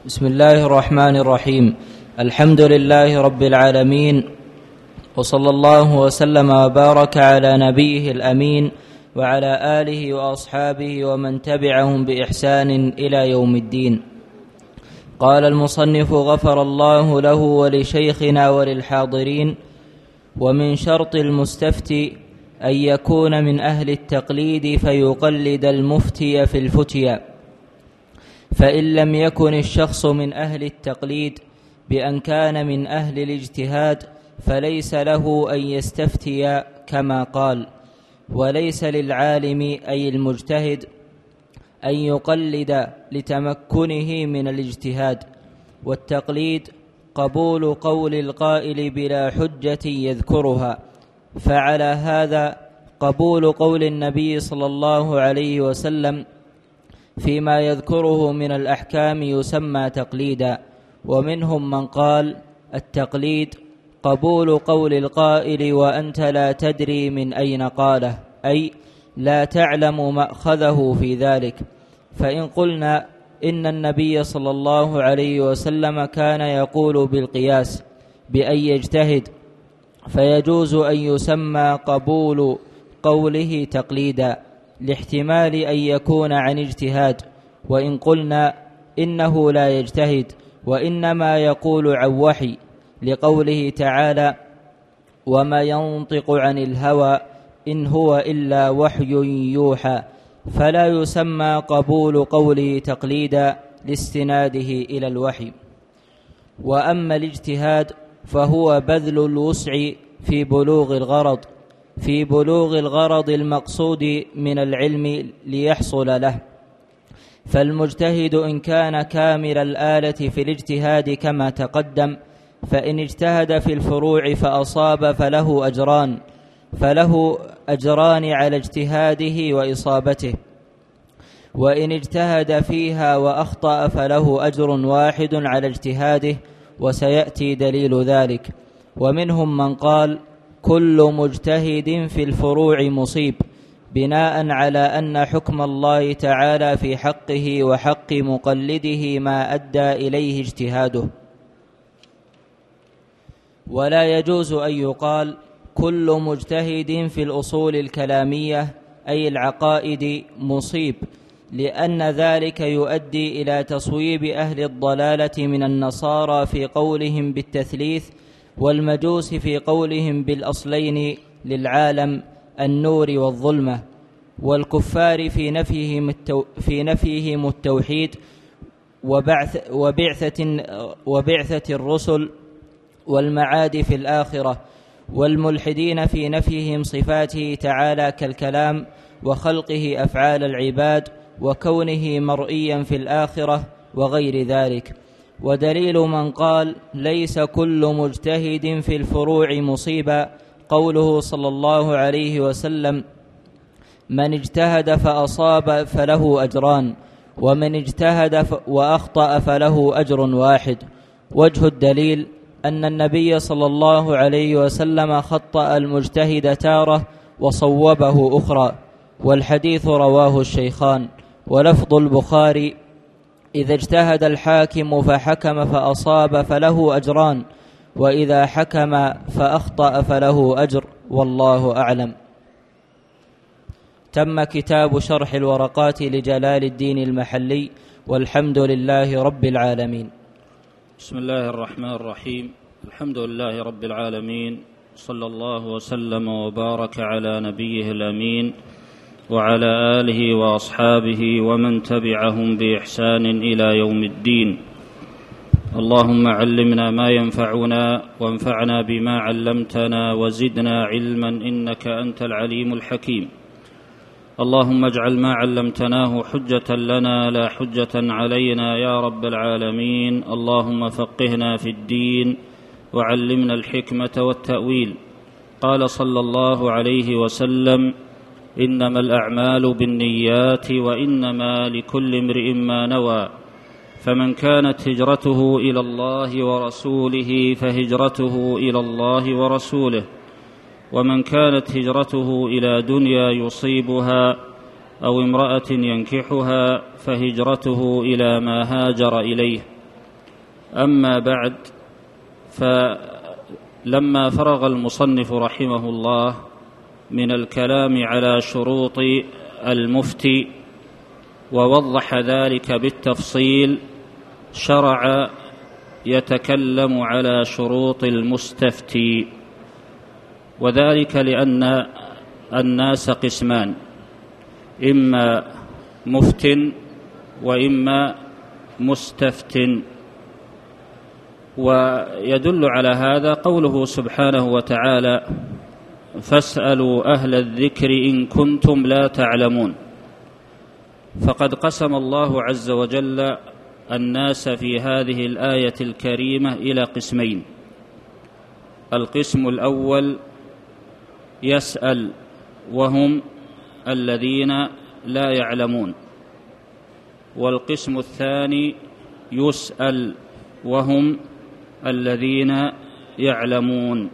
بسم الله الرحمن الرحيم. الحمد لله رب العالمين، وصلى الله وسلم وبارك على نبيه الأمين وعلى آله وأصحابه ومن تبعهم بإحسان إلى يوم الدين. قال المصنف غفر الله له ولشيخنا وللحاضرين: ومن شرط المستفتي أن يكون من أهل التقليد فيقلد المفتي في الفتيا، فإن لم يكن الشخص من أهل التقليد بأن كان من أهل الاجتهاد فليس له أن يستفتي كما قال. وليس للعالم أي المجتهد أن يقلد لتمكنه من الاجتهاد، والتقليد قبول قول القائل بلا حجة يذكرها، فعلى هذا قبول قول النبي صلى الله عليه وسلم فيما يذكره من الأحكام يسمى تقليدا. ومنهم من قال التقليد قبول قول القائل وأنت لا تدري من أين قاله، أي لا تعلم مأخذه في ذلك. فإن قلنا إن النبي صلى الله عليه وسلم كان يقول بالقياس بأن يجتهد، فيجوز أن يسمى قبول قوله تقليدا لاحتمال أن يكون عن اجتهاد. وإن قلنا إنه لا يجتهد وإنما يقول عن وحي، لقوله تعالى: وما ينطق عن الهوى إن هو إلا وحي يوحى، فلا يسمى قبول قوله تقليدا لاستناده إلى الوحي. وأما الاجتهاد فهو بذل الوسع في بلوغ الغرض المقصود من العلم ليحصل له. فالمجتهد إن كان كامل الآلة في الاجتهاد كما تقدم، فإن اجتهد في الفروع فأصاب فله أجران على اجتهاده وإصابته، وإن اجتهد فيها وأخطأ فله أجر واحد على اجتهاده، وسيأتي دليل ذلك. ومنهم من قال كل مجتهد في الفروع مصيب، بناء على أن حكم الله تعالى في حقه وحق مقلده ما أدى إليه اجتهاده. ولا يجوز أن يقال كل مجتهد في الأصول الكلامية أي العقائد مصيب، لأن ذلك يؤدي إلى تصويب أهل الضلالة من النصارى في قولهم بالتثليث، والمجوس في قولهم بالأصلين للعالم النور والظلمة، والكفار في نفيهم التوحيد وبعثة الرسل والمعاد في الآخرة، والملحدين في نفيهم صفاته تعالى كالكلام وخلقه أفعال العباد وكونه مرئيا في الآخرة وغير ذلك. ودليل من قال ليس كل مجتهد في الفروع مصيبا قوله صلى الله عليه وسلم: من اجتهد فأصاب فله أجران، ومن اجتهد وأخطأ فله أجر واحد. وجه الدليل أن النبي صلى الله عليه وسلم خطأ المجتهد تارة وصوبه أخرى، والحديث رواه الشيخان. ولفظ البخاري: إذا اجتهد الحاكم فحكم فأصاب فله أجران، وإذا حكم فأخطأ فله أجر، والله أعلم. تم كتاب شرح الورقات لجلال الدين المحلي، والحمد لله رب العالمين. بسم الله الرحمن الرحيم. الحمد لله رب العالمين، صلى الله وسلم وبارك على نبيه الأمين وعلى آله وأصحابه ومن تبعهم بإحسان إلى يوم الدين. اللهم علمنا ما ينفعنا وانفعنا بما علمتنا وزدنا علما إنك أنت العليم الحكيم. اللهم اجعل ما علمتناه حجة لنا لا حجة علينا يا رب العالمين. اللهم فقهنا في الدين وعلمنا الحكمة والتأويل. قال صلى الله عليه وسلم: إنما الأعمال بالنيات وإنما لكل امرئ ما نوى، فمن كانت هجرته إلى الله ورسوله فهجرته إلى الله ورسوله، ومن كانت هجرته إلى دنيا يصيبها أو امرأة ينكحها فهجرته إلى ما هاجر إليه. أما بعد، فلما فرغ المصنف رحمه الله من الكلام على شروط المفتي ووضح ذلك بالتفصيل، شرع يتكلم على شروط المستفتي، وذلك لأن الناس قسمان: إما مفت وإما مستفت. ويدل على هذا قوله سبحانه وتعالى: فاسألوا أهل الذكر إن كنتم لا تعلمون. فقد قسم الله عز وجل الناس في هذه الآية الكريمة إلى قسمين: القسم الأول يسأل وهم الذين لا يعلمون، والقسم الثاني يسأل وهم الذين يعلمون.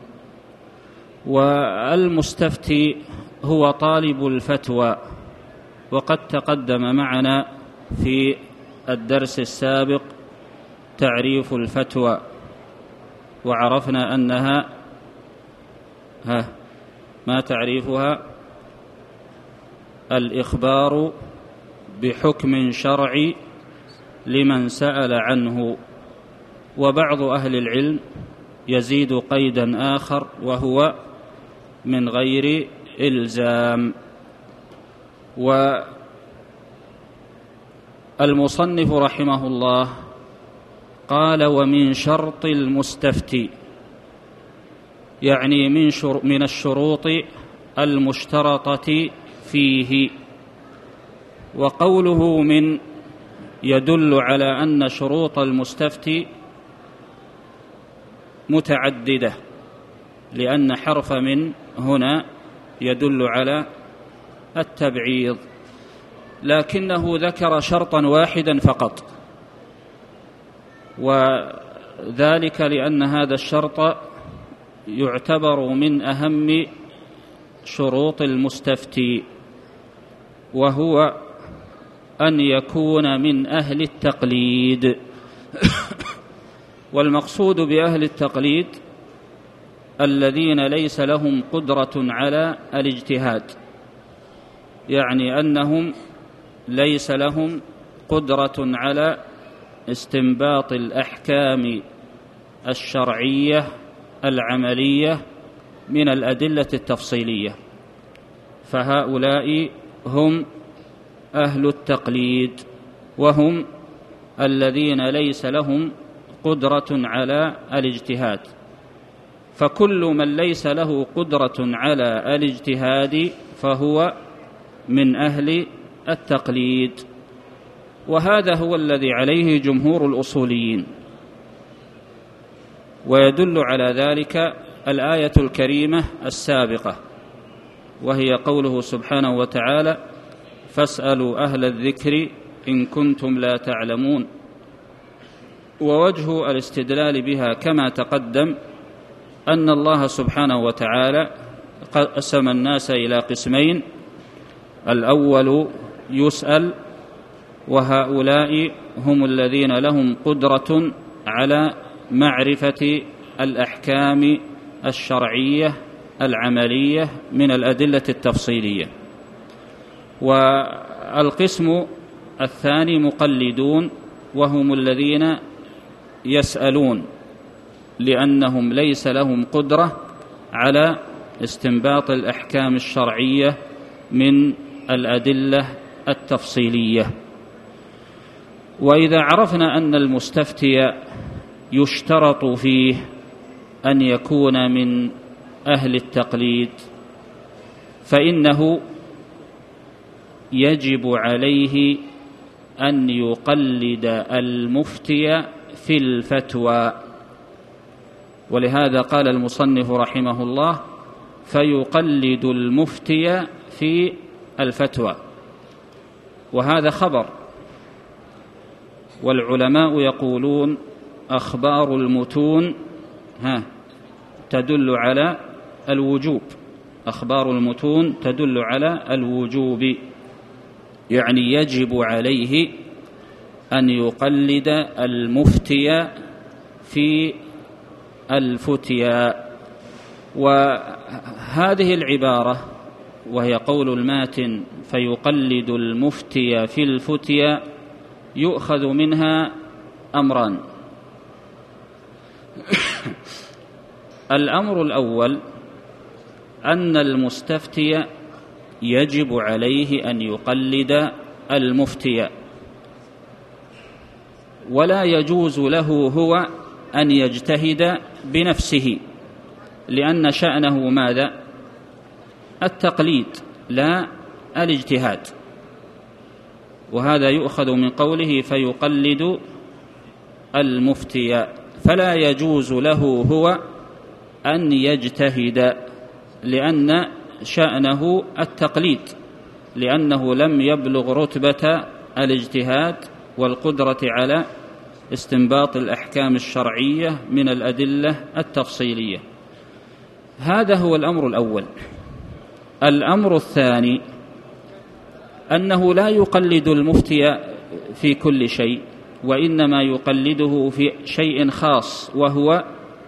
والمستفتي هو طالب الفتوى، وقد تقدم معنا في الدرس السابق تعريف الفتوى، وعرفنا أنها ما تعريفها؟ الإخبار بحكم شرعي لمن سأل عنه. وبعض أهل العلم يزيد قيدا آخر، وهو من غير إلزام. والمصنف رحمه الله قال: ومن شرط المستفتي، يعني من الشروط المشترطة فيه. وقوله من يدل على أن شروط المستفتي متعددة، لأن حرف من هنا يدل على التبعيض، لكنه ذكر شرطا واحدا فقط، وذلك لأن هذا الشرط يعتبر من أهم شروط المستفتي، وهو أن يكون من أهل التقليد. والمقصود بأهل التقليد الذين ليس لهم قدرة على الاجتهاد، يعني أنهم ليس لهم قدرة على استنباط الأحكام الشرعية العملية من الأدلة التفصيلية، فهؤلاء هم أهل التقليد، وهم الذين ليس لهم قدرة على الاجتهاد. فكل من ليس له قدرة على الاجتهاد فهو من أهل التقليد، وهذا هو الذي عليه جمهور الأصوليين. ويدل على ذلك الآية الكريمة السابقة، وهي قوله سبحانه وتعالى: فاسألوا أهل الذكر إن كنتم لا تعلمون. ووجه الاستدلال بها كما تقدم أن الله سبحانه وتعالى قسم الناس إلى قسمين: الأول يسأل، وهؤلاء هم الذين لهم قدرة على معرفة الأحكام الشرعية العملية من الأدلة التفصيلية. والقسم الثاني مقلدون، وهم الذين يسألون لأنهم ليس لهم قدرة على استنباط الأحكام الشرعية من الأدلة التفصيلية. وإذا عرفنا أن المستفتي يشترط فيه أن يكون من أهل التقليد، فإنه يجب عليه أن يقلد المفتي في الفتوى. ولهذا قال المصنف رحمه الله: فيقلد المفتي في الفتوى. وهذا خبر، والعلماء يقولون: أخبار المتون تدل على الوجوب، أخبار المتون تدل على الوجوب، يعني يجب عليه أن يقلد المفتي في الفتيا. وهذه العبارة وهي قول الماتن فيقلد المفتي في الفتيا يؤخذ منها أمران. الأمر الأول أن المستفتي يجب عليه أن يقلد المفتي، ولا يجوز له هو أن يجتهد بنفسه، لأن شأنه ماذا؟ التقليد لا الاجتهاد. وهذا يؤخذ من قوله فيقلد المفتي، فلا يجوز له هو أن يجتهد، لأن شأنه التقليد، لأنه لم يبلغ رتبة الاجتهاد والقدرة على استنباط الأحكام الشرعية من الأدلة التفصيلية. هذا هو الأمر الأول. الأمر الثاني أنه لا يقلد المفتي في كل شيء، وإنما يقلده في شيء خاص وهو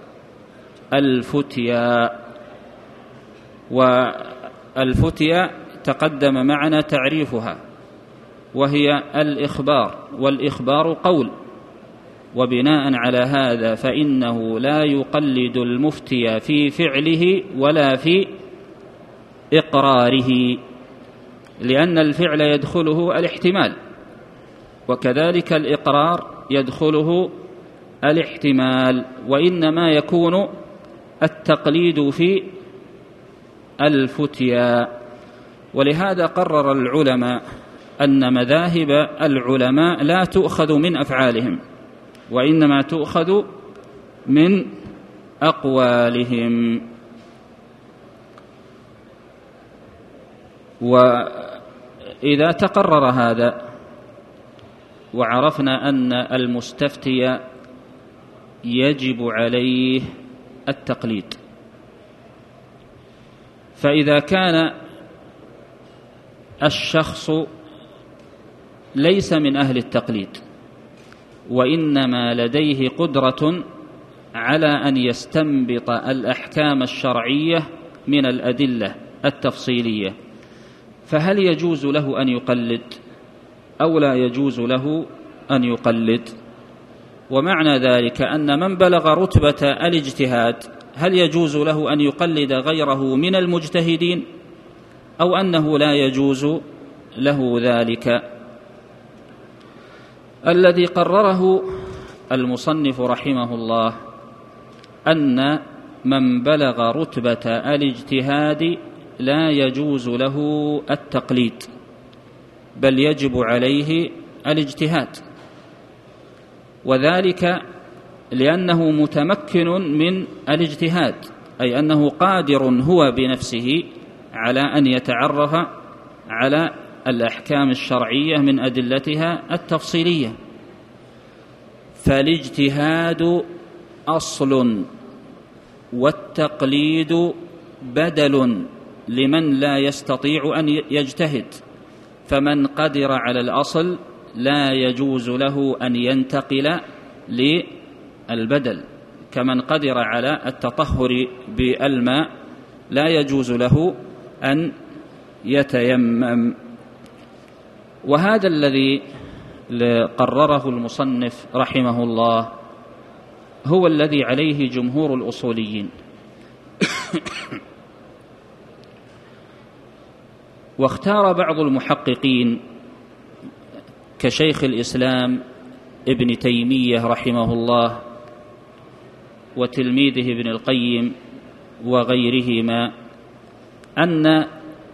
الفتيا. والفتيا تقدم معنا تعريفها، وهي الإخبار، والإخبار قول، وبناء على هذا فإنه لا يقلد المفتي في فعله ولا في إقراره، لأن الفعل يدخله الاحتمال، وكذلك الإقرار يدخله الاحتمال، وإنما يكون التقليد في الفتيا. ولهذا قرر العلماء أن مذاهب العلماء لا تؤخذ من أفعالهم، وإنما تؤخذ من أقوالهم. وإذا تقرر هذا وعرفنا أن المستفتي يجب عليه التقليد، فإذا كان الشخص ليس من أهل التقليد، وإنما لديه قدرة على أن يستنبط الأحكام الشرعية من الأدلة التفصيلية، فهل يجوز له أن يقلد أو لا يجوز له أن يقلد؟ ومعنى ذلك أن من بلغ رتبة الاجتهاد هل يجوز له أن يقلد غيره من المجتهدين، أو أنه لا يجوز له ذلك؟ الذي قرره المصنف رحمه الله أن من بلغ رتبة الاجتهاد لا يجوز له التقليد، بل يجب عليه الاجتهاد، وذلك لأنه متمكن من الاجتهاد، أي أنه قادر هو بنفسه على أن يتعرف على الأحكام الشرعية من أدلتها التفصيلية. فالاجتهاد أصل، والتقليد بدل لمن لا يستطيع أن يجتهد، فمن قدر على الأصل لا يجوز له أن ينتقل للبدل، كمن قدر على التطهر بالماء لا يجوز له أن يتيمم. وهذا الذي قرره المصنف رحمه الله هو الذي عليه جمهور الأصوليين. واختار بعض المحققين كشيخ الإسلام ابن تيمية رحمه الله وتلميذه ابن القيم وغيرهما أن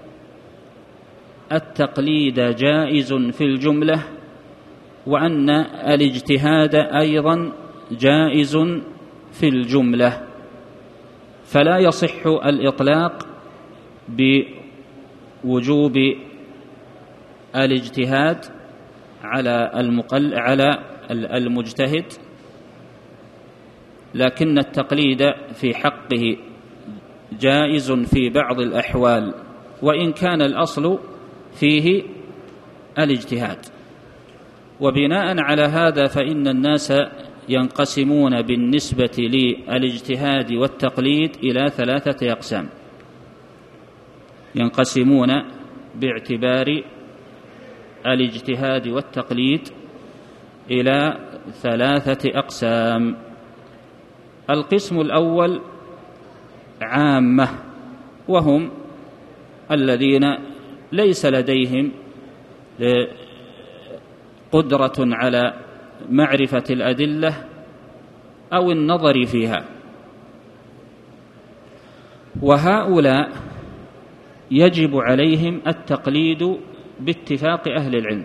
التقليد جائز في الجملة، وأن الاجتهاد أيضا جائز في الجملة، فلا يصح الإطلاق بوجوب الاجتهاد على المجتهد، لكن التقليد في حقه جائز في بعض الأحوال، وإن كان الأصل فيه الاجتهاد. وبناء على هذا فإن الناس ينقسمون بالنسبة للاجتهاد والتقليد إلى 3 أقسام. ينقسمون باعتبار الاجتهاد والتقليد إلى 3 أقسام. القسم الأول عامة، وهم الذين ليس لديهم قدرة على معرفة الأدلة أو النظر فيها، وهؤلاء يجب عليهم التقليد باتفاق أهل العلم.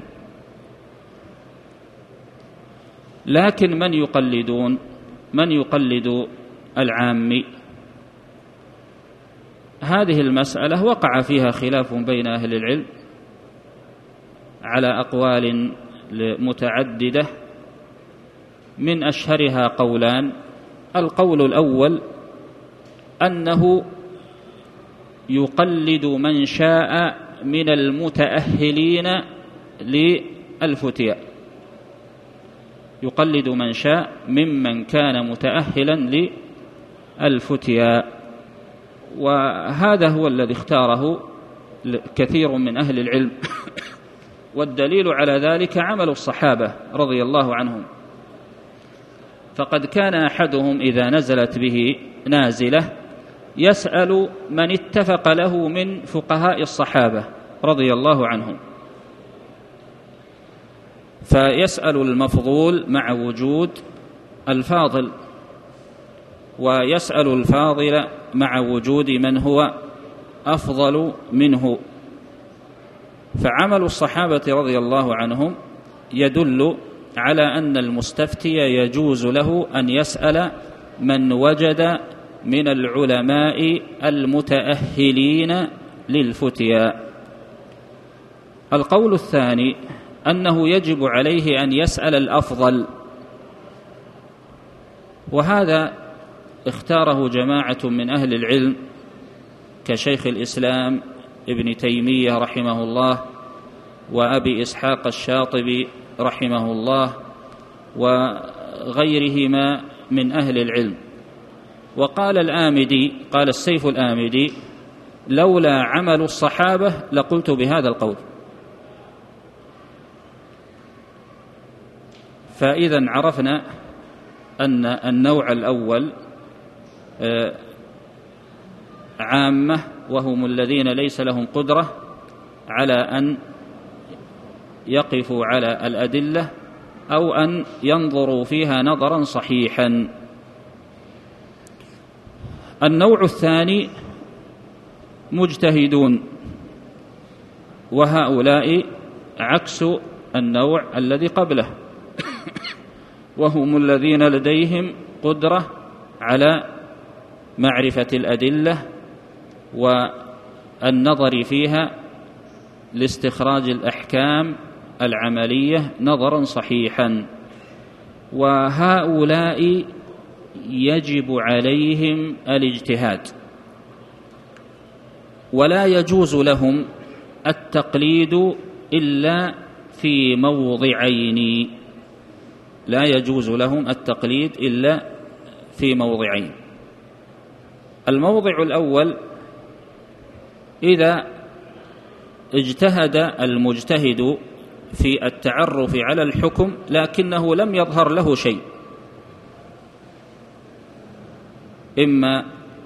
لكن من يقلد العامي؟ هذه المسألة وقع فيها خلاف بين أهل العلم على أقوال متعددة، من أشهرها قولان. القول الأول أنه يقلد من شاء من المتأهلين للفتيا، يقلد من شاء ممن كان متأهلا للفتيا، وهذا هو الذي اختاره كثير من أهل العلم. والدليل على ذلك عمل الصحابة رضي الله عنهم، فقد كان أحدهم إذا نزلت به نازلة يسأل من اتفق له من فقهاء الصحابة رضي الله عنهم، فيسأل المفضول مع وجود الفاضل، ويسأل الفاضل مع وجود من هو أفضل منه. فعمل الصحابة رضي الله عنهم يدل على أن المستفتي يجوز له أن يسأل من وجد من العلماء المتأهلين للفتيا. القول الثاني أنه يجب عليه أن يسأل الأفضل، وهذا اختاره جماعة من أهل العلم كشيخ الإسلام ابن تيمية رحمه الله، وأبي إسحاق الشاطبي رحمه الله، وغيرهما من أهل العلم. وقال الآمدي، قال السيف الآمدي: لولا عمل الصحابة لقلت بهذا القول. فإذا عرفنا أن النوع الأول عامة، وهم الذين ليس لهم قدرة على أن يقفوا على الأدلة أو أن ينظروا فيها نظرا صحيحا. النوع الثاني مجتهدون، وهؤلاء عكس النوع الذي قبله، وهم الذين لديهم قدرة على معرفة الأدلة والنظر فيها لاستخراج الأحكام العملية نظرا صحيحا، وهؤلاء يجب عليهم الاجتهاد، ولا يجوز لهم التقليد إلا في موضعين. لا يجوز لهم التقليد إلا في موضعين. الموضع الأول: إذا اجتهد المجتهد في التعرف على الحكم لكنه لم يظهر له شيء، إما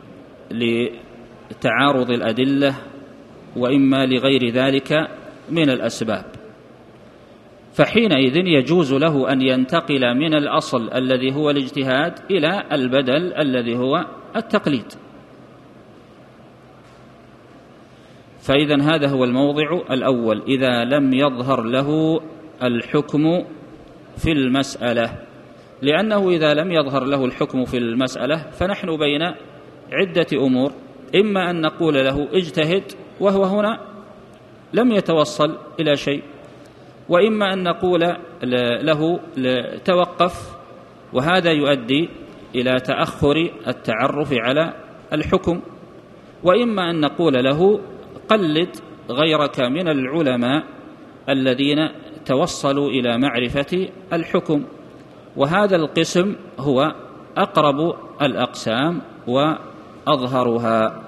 لتعارض الأدلة وإما لغير ذلك من الأسباب، فحينئذ يجوز له أن ينتقل من الأصل الذي هو الاجتهاد إلى البدل الذي هو التقليد. فإذا هذا هو الموضع الأول، إذا لم يظهر له الحكم في المسألة، لأنه إذا لم يظهر له الحكم في المسألة فنحن بين عدة أمور: إما أن نقول له اجتهد وهو هنا لم يتوصل إلى شيء، وإما أن نقول له توقف، وهذا يؤدي إلى تأخر التعرف على الحكم، وإما أن نقول له قلد غيرك من العلماء الذين توصلوا إلى معرفة الحكم. وهذا القسم هو أقرب الأقسام وأظهرها.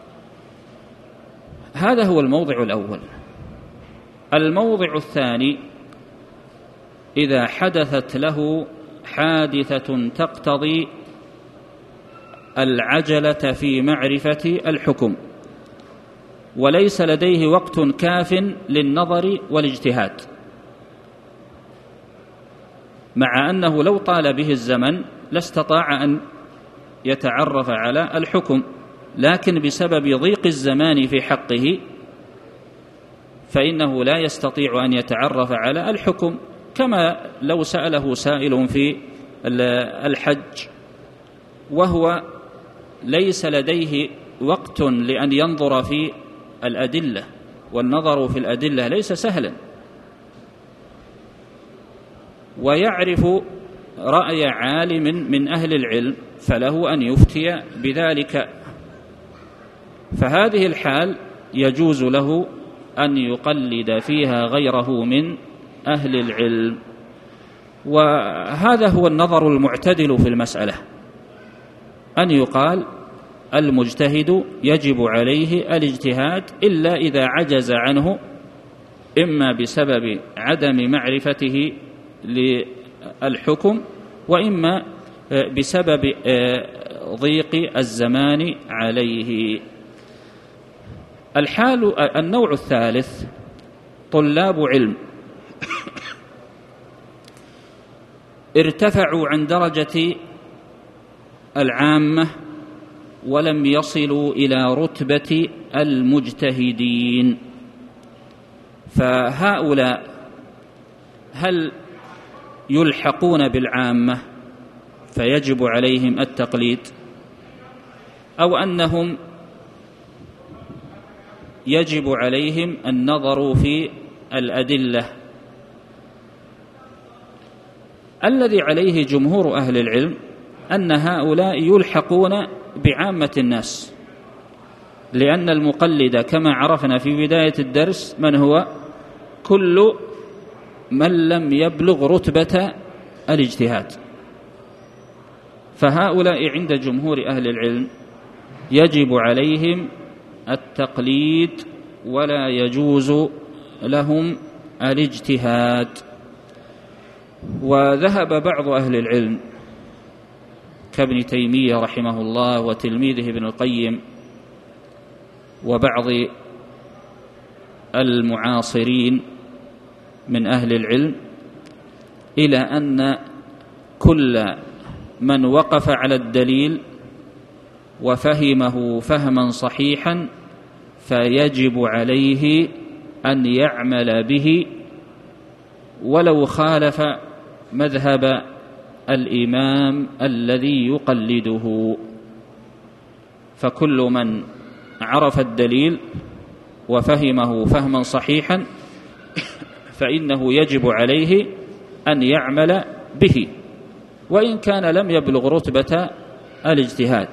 هذا هو الموضع الأول. الموضع الثاني: إذا حدثت له حادثة تقتضي العجلة في معرفة الحكم وليس لديه وقت كاف للنظر والاجتهاد، مع أنه لو طال به الزمن لاستطاع أن يتعرف على الحكم، لكن بسبب ضيق الزمان في حقه فإنه لا يستطيع أن يتعرف على الحكم، كما لو سأله سائل في الحج وهو ليس لديه وقت لأن ينظر في الأدلة، والنظر في الأدلة ليس سهلا، ويعرف رأي عالم من أهل العلم فله أن يفتي بذلك، فهذه الحال يجوز له أن يقلد فيها غيره من أهل العلم. وهذا هو النظر المعتدل في المسألة، أن يقال المجتهد يجب عليه الاجتهاد إلا إذا عجز عنه، إما بسبب عدم معرفته للحكم وإما بسبب ضيق الزمان عليه. النوع الثالث: طلاب علم ارتفعوا عن درجة العامة ولم يصلوا إلى رتبة المجتهدين، فهؤلاء هل يلحقون بالعامة فيجب عليهم التقليد، أو أنهم يجب عليهم النظر في الأدلة؟ الذي عليه جمهور أهل العلم أن هؤلاء يلحقون بعامة الناس، لأن المقلد كما عرفنا في بداية الدرس من هو؟ كل من لم يبلغ رتبة الاجتهاد، فهؤلاء عند جمهور أهل العلم يجب عليهم التقليد ولا يجوز لهم الاجتهاد. وذهب بعض أهل العلم كابن تيمية رحمه الله وتلميذه ابن القيم وبعض المعاصرين من أهل العلم إلى أن كل من وقف على الدليل وفهمه فهما صحيحا فيجب عليه أن يعمل به ولو خالف مذهب الإمام الذي يقلده. فكل من عرف الدليل وفهمه فهما صحيحا فإنه يجب عليه أن يعمل به وإن كان لم يبلغ رتبة الاجتهاد،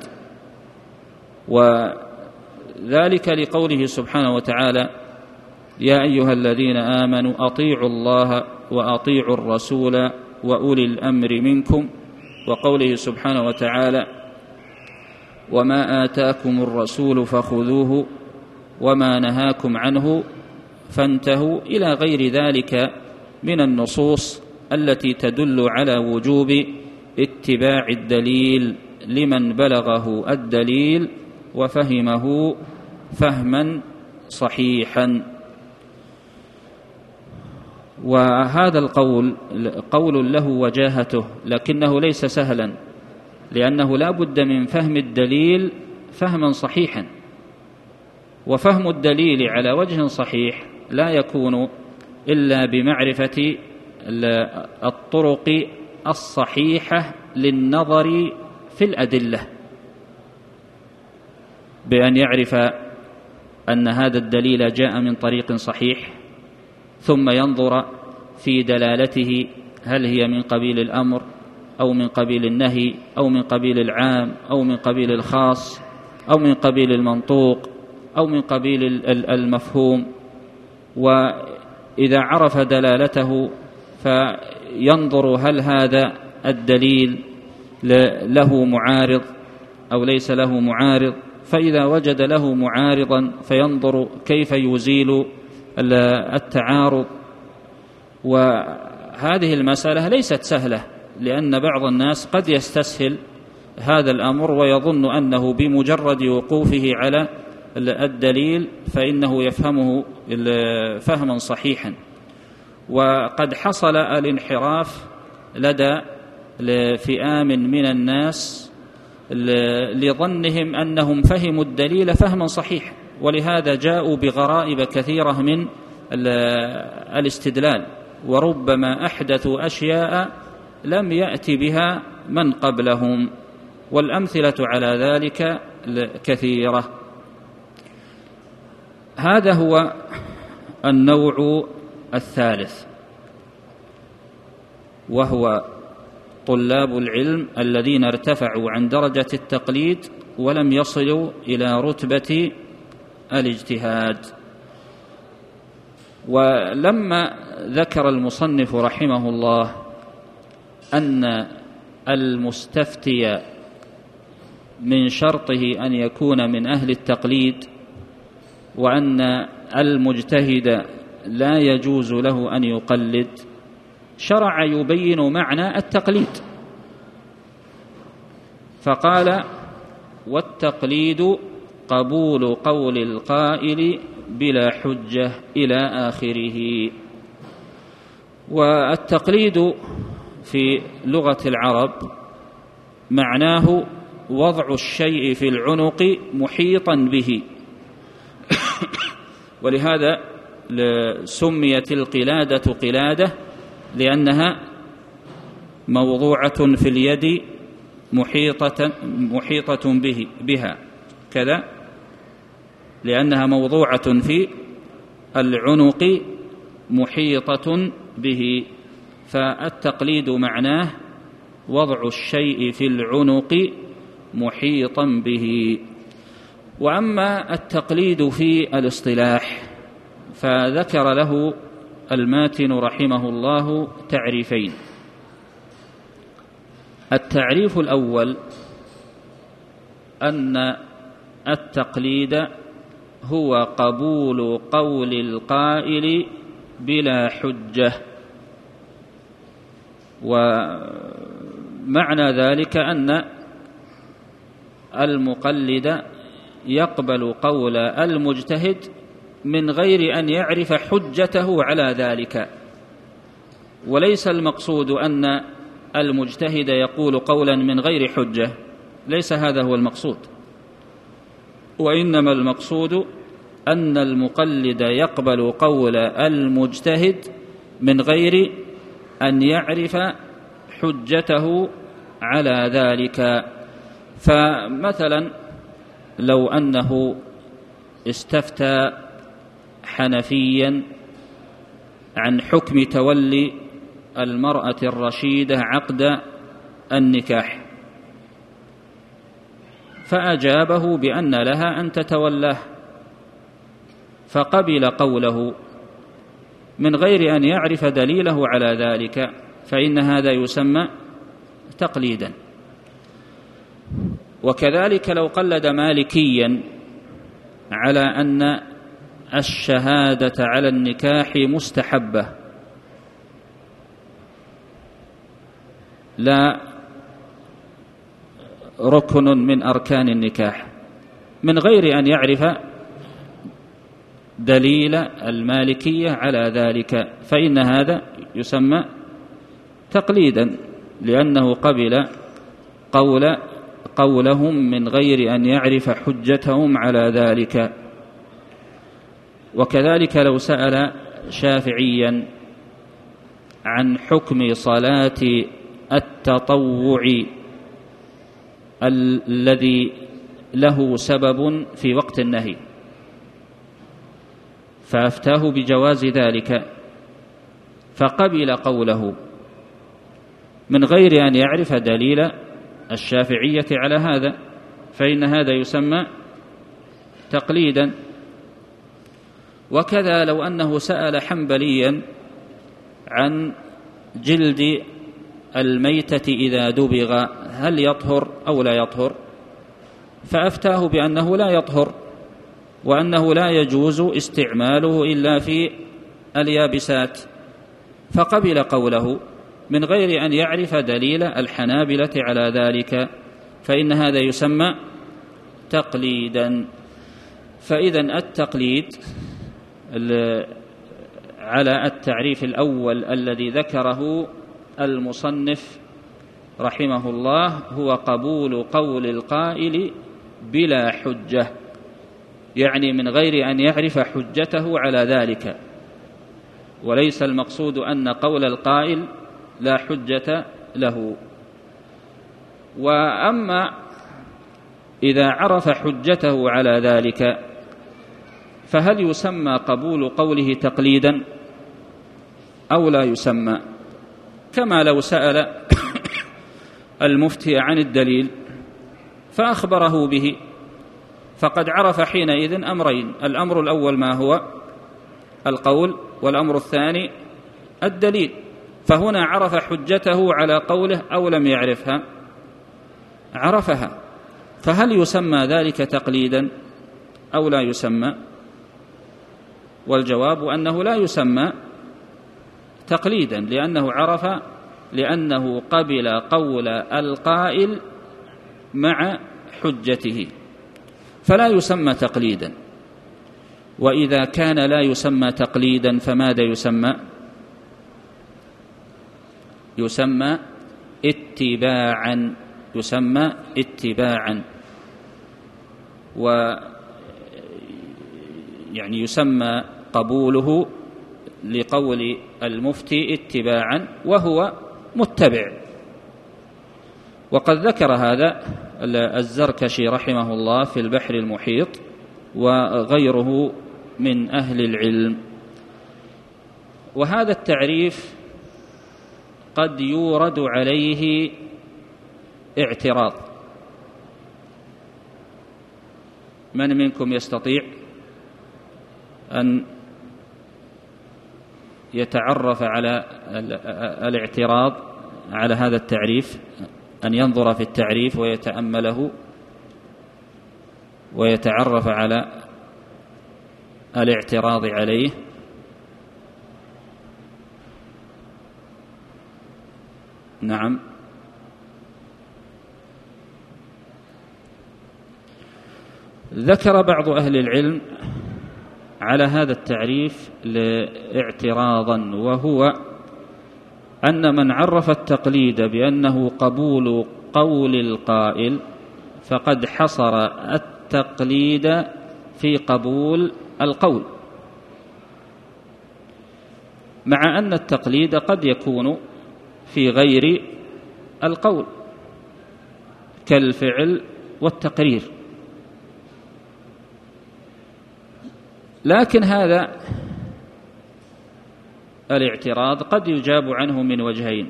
وذلك لقوله سبحانه وتعالى: يا أيها الذين آمنوا أطيعوا الله وأطيعوا الرسول وأولي الأمر منكم، وقوله سبحانه وتعالى: وما آتاكم الرسول فخذوه وما نهاكم عنه فانتهوا، إلى غير ذلك من النصوص التي تدل على وجوب اتباع الدليل لمن بلغه الدليل وفهمه فهما صحيحا. وهذا القول قول له وجاهته، لكنه ليس سهلا، لأنه لا بد من فهم الدليل فهما صحيحا، وفهم الدليل على وجه صحيح لا يكون إلا بمعرفة الطرق الصحيحة للنظر في الأدلة، بأن يعرف أن هذا الدليل جاء من طريق صحيح، ثم ينظر في دلالته هل هي من قبيل الأمر أو من قبيل النهي أو من قبيل العام أو من قبيل الخاص أو من قبيل المنطوق أو من قبيل المفهوم. وإذا عرف دلالته فينظر هل هذا الدليل له معارض أو ليس له معارض، فإذا وجد له معارضا فينظر كيف يزيل التعارض. وهذه المسألة ليست سهلة، لأن بعض الناس قد يستسهل هذا الأمر ويظن أنه بمجرد وقوفه على الدليل فإنه يفهمه فهما صحيحا، وقد حصل الانحراف لدى فئام من الناس لظنهم أنهم فهموا الدليل فهما صحيحا، ولهذا جاءوا بغرائب كثيرة من الاستدلال، وربما أحدثوا أشياء لم يأتي بها من قبلهم، والأمثلة على ذلك كثيرة. هذا هو النوع الثالث، وهو طلاب العلم الذين ارتفعوا عن درجة التقليد ولم يصلوا إلى رتبة الاجتهاد. ولما ذكر المصنف رحمه الله أن المستفتي من شرطه أن يكون من أهل التقليد، وأن المجتهد لا يجوز له أن يقلد، شرع يبين معنى التقليد، فقال: والتقليد قبول قول القائل بلا حجة إلى آخره. والتقليد في لغة العرب معناه وضع الشيء في العنق محيطا به، ولهذا سميت القلادة قلادة لأنها موضوعة في اليد محيطة بها كذا، لأنها موضوعة في العنق محيطة به. فالتقليد معناه وضع الشيء في العنق محيطا به. وأما التقليد في الاصطلاح فذكر له الماتن رحمه الله تعريفين. التعريف الأول أن التقليد هو قبول قول القائل بلا حجة، ومعنى ذلك أن المقلد يقبل قول المجتهد من غير أن يعرف حجته على ذلك، وليس المقصود أن المجتهد يقول قولا من غير حجة، ليس هذا هو المقصود، وإنما المقصود أن المقلد يقبل قول المجتهد من غير أن يعرف حجته على ذلك. فمثلا لو أنه استفتى حنفيا عن حكم تولي المرأة الرشيدة عقد النكاح، فأجابه بأن لها أن تتولاه، فقبل قوله من غير أن يعرف دليله على ذلك، فإن هذا يسمى تقليدا. وكذلك لو قلد مالكيا على أن الشهادة على النكاح مستحبة لا ركن من أركان النكاح، من غير أن يعرف دليل المالكية على ذلك، فإن هذا يسمى تقليدا، لأنه قبل قولهم من غير أن يعرف حجتهم على ذلك. وكذلك لو سأل شافعيا عن حكم صلاة التطوع الذي له سبب في وقت النهي، فأفتاه بجواز ذلك، فقبل قوله من غير أن يعرف دليل الشافعية على هذا، فإن هذا يسمى تقليدا. وكذا لو أنه سأل حنبليا عن جلد الميتة إذا دبغ هل يطهر أو لا يطهر؟ فأفتاه بأنه لا يطهر، وأنه لا يجوز استعماله إلا في اليابسات، فقبل قوله من غير أن يعرف دليل الحنابلة على ذلك، فإن هذا يسمى تقليدا. فإذا التقليد على التعريف الأول الذي ذكره المصنف رحمه الله هو قبول قول القائل بلا حجة، يعني من غير أن يعرف حجته على ذلك، وليس المقصود أن قول القائل لا حجة له. وأما إذا عرف حجته على ذلك فهل يسمى قبول قوله تقليدا أو لا يسمى؟ كما لو سأل المفتي عن الدليل فأخبره به، فقد عرف حينئذ أمرين: الأمر الأول ما هو القول، والأمر الثاني الدليل. فهنا عرف حجته على قوله أو لم يعرفها؟ عرفها، فهل يسمى ذلك تقليدا أو لا يسمى؟ والجواب أنه لا يسمى تقليدا، لأنه عرف، لأنه قبل قول القائل مع حجته، فلا يسمى تقليدا. وإذا كان لا يسمى تقليدا فماذا يسمى؟ يسمى اتباعا، يسمى اتباعا، يعني يسمى قبوله لقول المفتي اتباعا وهو متبع. وقد ذكر هذا الزركشي رحمه الله في البحر المحيط وغيره من أهل العلم. وهذا التعريف قد يورد عليه اعتراض. من منكم يستطيع أن يتعرف على الاعتراض على هذا التعريف، أن ينظر في التعريف ويتأمله ويتعرف على الاعتراض عليه؟ نعم. ذكر بعض أهل العلم على هذا التعريف اعتراضا، وهو أن من عرف التقليد بأنه قبول قول القائل فقد حصر التقليد في قبول القول، مع أن التقليد قد يكون في غير القول كالفعل والتقرير. لكن هذا الاعتراض قد يجاب عنه من وجهين: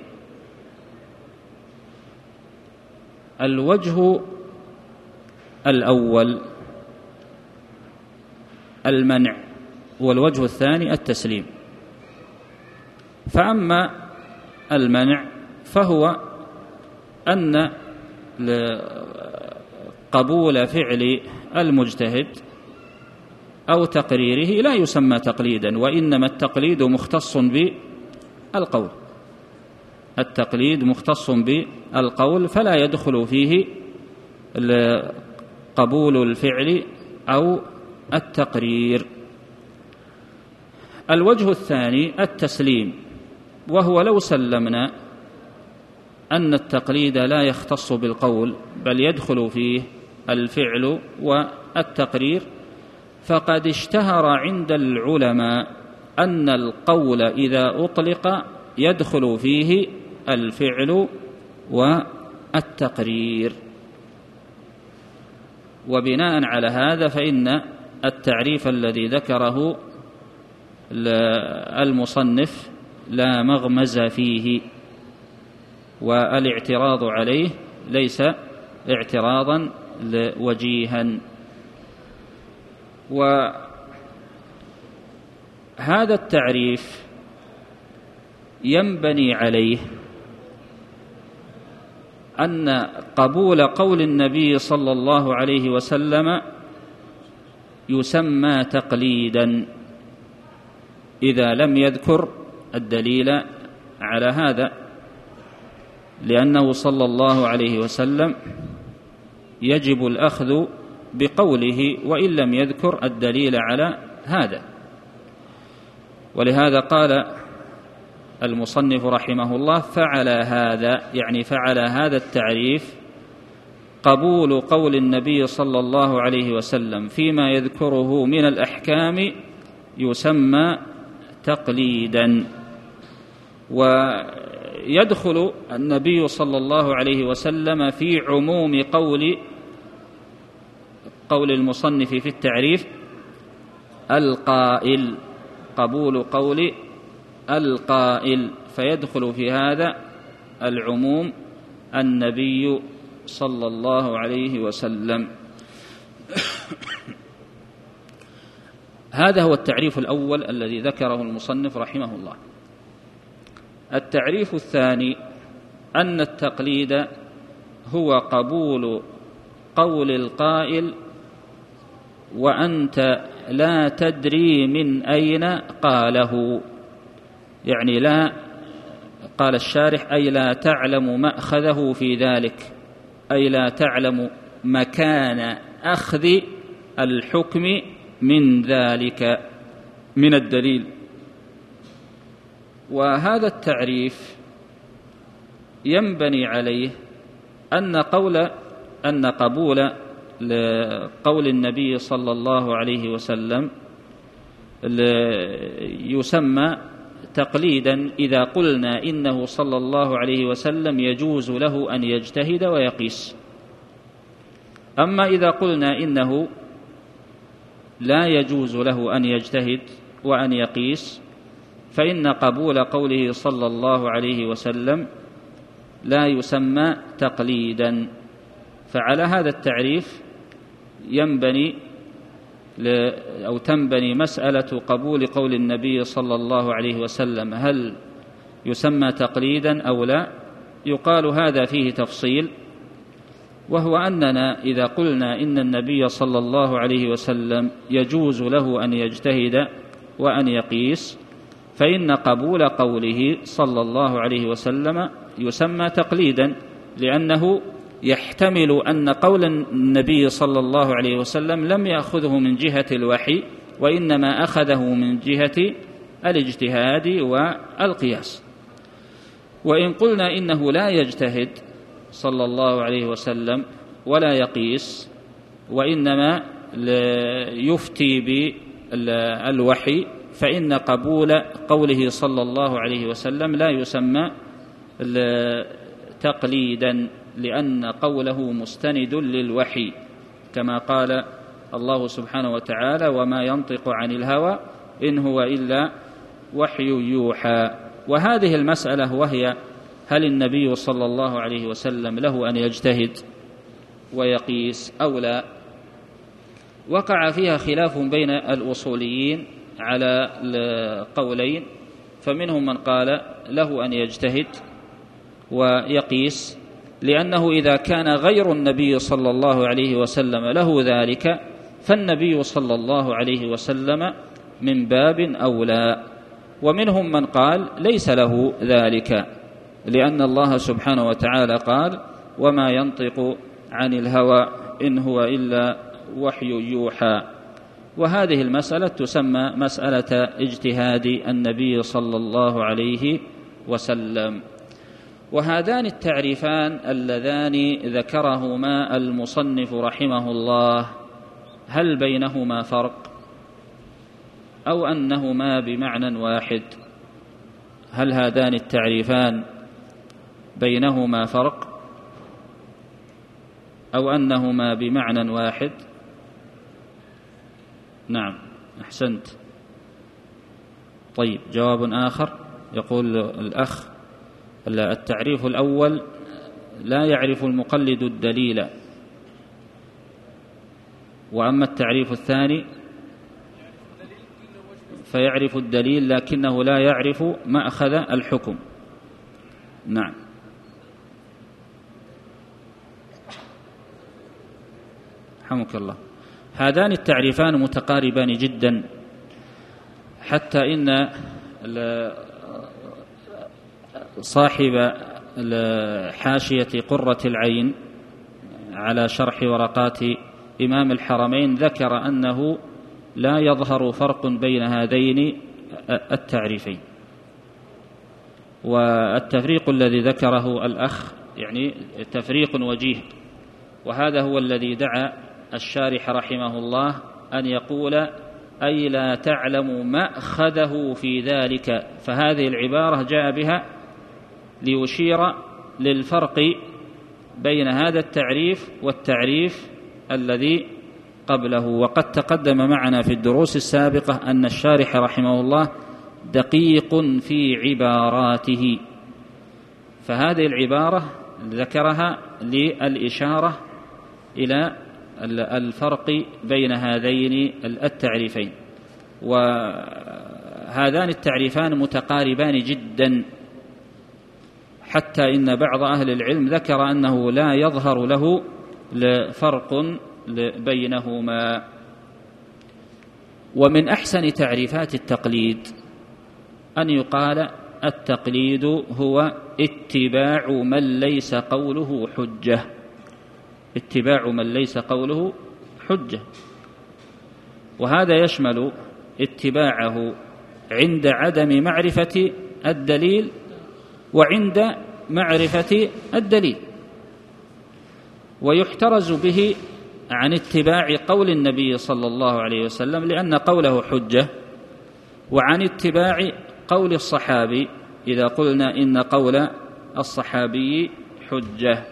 الوجه الأول المنع، والوجه الثاني التسليم. فأما المنع فهو أن قبول فعل المجتهد أو تقريره لا يسمى تقليدا، وإنما التقليد مختص بالقول، التقليد مختص بالقول، فلا يدخل فيه قبول الفعل أو التقرير. الوجه الثاني التسليم، وهو لو سلمنا أن التقليد لا يختص بالقول بل يدخل فيه الفعل والتقرير، فقد اشتهر عند العلماء أن القول إذا أطلق يدخل فيه الفعل والتقرير. وبناء على هذا فإن التعريف الذي ذكره المصنف لا مغمز فيه، والاعتراض عليه ليس اعتراضا وجيها. وهذا التعريف ينبني عليه أن قبول قول النبي صلى الله عليه وسلم يسمى تقليدا إذا لم يذكر الدليل على هذا، لأنه صلى الله عليه وسلم يجب الأخذ بقوله وإن لم يذكر الدليل على هذا. ولهذا قال المصنف رحمه الله: فعل هذا، يعني فعل هذا التعريف، قبول قول النبي صلى الله عليه وسلم فيما يذكره من الأحكام يسمى تقليدا. ويدخل النبي صلى الله عليه وسلم في عموم قول المصنف في التعريف القائل، قبول قول القائل، فيدخل في هذا العموم النبي صلى الله عليه وسلم. هذا هو التعريف الأول الذي ذكره المصنف رحمه الله. التعريف الثاني أن التقليد هو قبول قول القائل وأنت لا تدري من أين قاله، يعني لا، قال الشارح، أي لا تعلم مأخذه في ذلك، أي لا تعلم مكان أخذ الحكم من ذلك من الدليل. وهذا التعريف ينبني عليه أن قبول لقول النبي صلى الله عليه وسلم يسمى تقليدا إذا قلنا إنه صلى الله عليه وسلم يجوز له أن يجتهد ويقيس. أما إذا قلنا إنه لا يجوز له أن يجتهد وأن يقيس فإن قبول قوله صلى الله عليه وسلم لا يسمى تقليدا. فعلى هذا التعريف تنبني مسألة قبول قول النبي صلى الله عليه وسلم، هل يسمى تقليدا أو لا؟ يقال هذا فيه تفصيل، وهو أننا إذا قلنا إن النبي صلى الله عليه وسلم يجوز له أن يجتهد وأن يقيس فإن قبول قوله صلى الله عليه وسلم يسمى تقليدا، لأنه يحتمل أن قول النبي صلى الله عليه وسلم لم يأخذه من جهة الوحي وإنما أخذه من جهة الاجتهاد والقياس. وإن قلنا إنه لا يجتهد صلى الله عليه وسلم ولا يقيس وإنما يفتي بالوحي فإن قبول قوله صلى الله عليه وسلم لا يسمى تقليدا، لأن قوله مستند للوحي، كما قال الله سبحانه وتعالى: وما ينطق عن الهوى إن هو إلا وحي يوحى. وهذه المسألة وهي هل النبي صلى الله عليه وسلم له أن يجتهد ويقيس أو لا، وقع فيها خلاف بين الأصوليين على القولين، فمنهم من قال له أن يجتهد ويقيس، لأنه إذا كان غير النبي صلى الله عليه وسلم له ذلك فالنبي صلى الله عليه وسلم من باب أولى. ومنهم من قال ليس له ذلك، لأن الله سبحانه وتعالى قال: وما ينطق عن الهوى إن هو إلا وحي يوحى. وهذه المسألة تسمى مسألة اجتهاد النبي صلى الله عليه وسلم. وهذان التعريفان اللذان ذكرهما المصنف رحمه الله، هل بينهما فرق أو أنهما بمعنى واحد؟ هل هذان التعريفان بينهما فرق أو أنهما بمعنى واحد؟ نعم، أحسنت. طيب، جواب آخر يقول الأخ: التعريف الأول لا يعرف المقلد الدليل، وأما التعريف الثاني فيعرف الدليل لكنه لا يعرف مأخذ الحكم. نعم. رحمك الله. هذان التعريفان متقاربان جدا، حتى إن صاحب حاشية قرة العين على شرح ورقات إمام الحرمين ذكر أنه لا يظهر فرق بين هذين التعريفين. والتفريق الذي ذكره الأخ يعني تفريق وجيه، وهذا هو الذي دعا الشارح رحمه الله أن يقول أي لا تعلم مأخذه في ذلك، فهذه العبارة جاء بها ليشير للفرق بين هذا التعريف والتعريف الذي قبله. وقد تقدم معنا في الدروس السابقة أن الشارح رحمه الله دقيق في عباراته، فهذه العبارة ذكرها للإشارة إلى الفرق بين هذين التعريفين. وهذان التعريفان متقاربان جدا، حتى إن بعض أهل العلم ذكر أنه لا يظهر له فرق بينهما. ومن أحسن تعريفات التقليد أن يقال التقليد هو اتباع من ليس قوله حجة، اتباع من ليس قوله حجة، وهذا يشمل اتباعه عند عدم معرفة الدليل وعند معرفة الدليل. ويحترز به عن اتباع قول النبي صلى الله عليه وسلم لأن قوله حجة، وعن اتباع قول الصحابي إذا قلنا إن قول الصحابي حجة.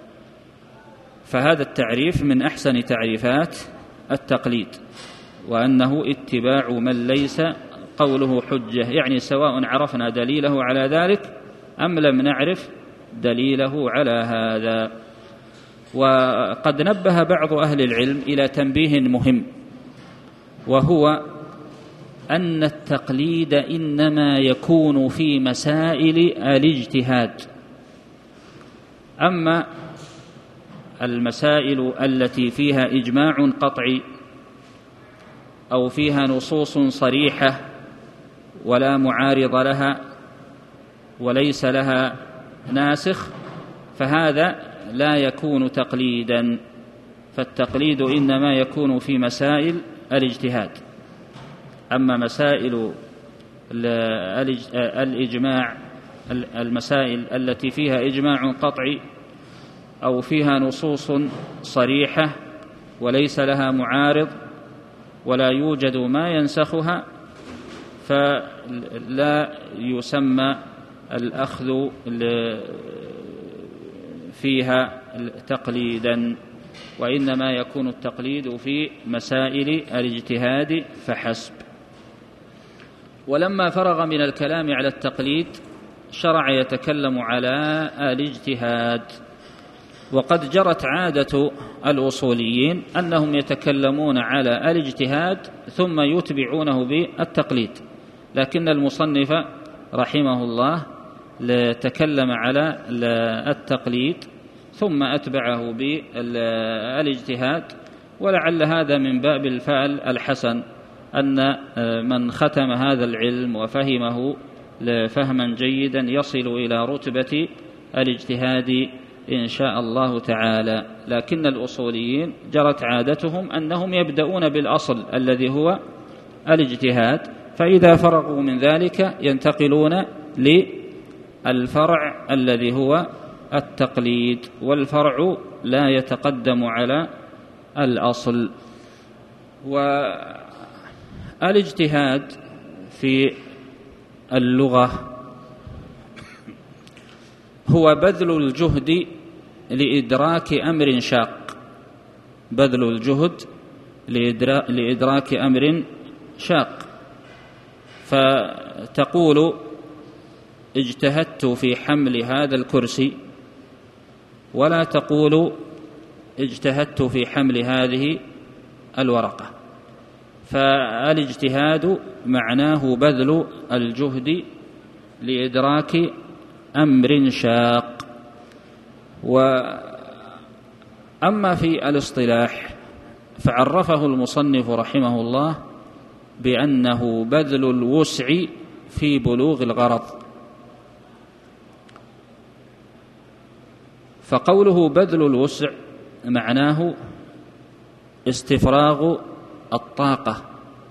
فهذا التعريف من أحسن تعريفات التقليد، وأنه اتباع من ليس قوله حجة، يعني سواء عرفنا دليله على ذلك أم لم نعرف دليله على هذا. وقد نبه بعض أهل العلم إلى تنبيه مهم، وهو أن التقليد إنما يكون في مسائل الاجتهاد، أما المسائل التي فيها إجماع قطعي أو فيها نصوص صريحة ولا معارض لها وليس لها ناسخ، فهذا لا يكون تقليدا. فالتقليد إنما يكون في مسائل الاجتهاد. أما مسائل الإجماع، المسائل التي فيها إجماع قطعي أو فيها نصوص صريحة وليس لها معارض ولا يوجد ما ينسخها، فلا يسمى الأخذ فيها تقليدا، وإنما يكون التقليد في مسائل الاجتهاد فحسب. ولما فرغ من الكلام على التقليد شرع يتكلم على الاجتهاد. وقد جرت عادة الأصوليين أنهم يتكلمون على الاجتهاد ثم يتبعونه بالتقليد، لكن المصنف رحمه الله تكلم على التقليد ثم أتبعه بالاجتهاد، ولعل هذا من باب الفعل الحسن، أن من ختم هذا العلم وفهمه فهما جيدا يصل إلى رتبة الاجتهاد إن شاء الله تعالى. لكن الأصوليين جرت عادتهم أنهم يبدأون بالأصل الذي هو الاجتهاد، فإذا فرغوا من ذلك ينتقلون للفرع الذي هو التقليد، والفرع لا يتقدم على الأصل. والاجتهاد في اللغة هو بذل الجهد لإدراك أمر شاق، بذل الجهد لإدراك أمر شاق. فتقول اجتهدت في حمل هذا الكرسي، ولا تقول اجتهدت في حمل هذه الورقة. فالاجتهاد معناه بذل الجهد لإدراك أمر شاق. وأما في الاصطلاح فعرفه المصنف رحمه الله بأنه بذل الوسع في بلوغ الغرض. فقوله بذل الوسع معناه استفراغ الطاقة،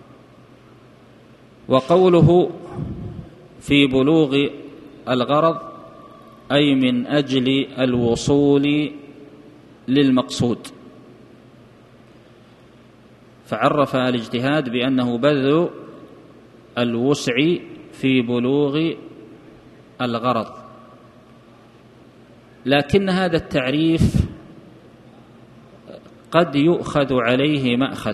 وقوله في بلوغ الغرض أي من أجل الوصول للمقصود. فعرف الاجتهاد بأنه بذل الوسع في بلوغ الغرض، لكن هذا التعريف قد يؤخذ عليه مأخذ،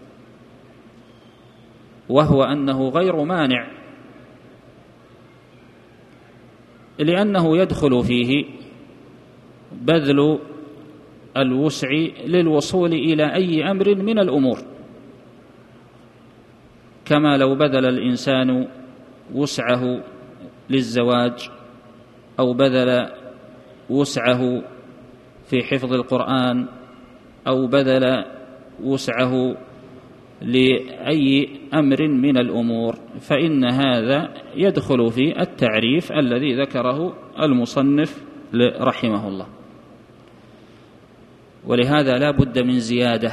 وهو أنه غير مانع، لأنه يدخل فيه بذل الوسع للوصول إلى أي أمر من الأمور، كما لو بذل الإنسان وسعه للزواج، أو بذل وسعه في حفظ القرآن، أو بذل وسعه لأي أمر من الأمور، فإن هذا يدخل في التعريف الذي ذكره المصنف رحمه الله. ولهذا لا بد من زيادة،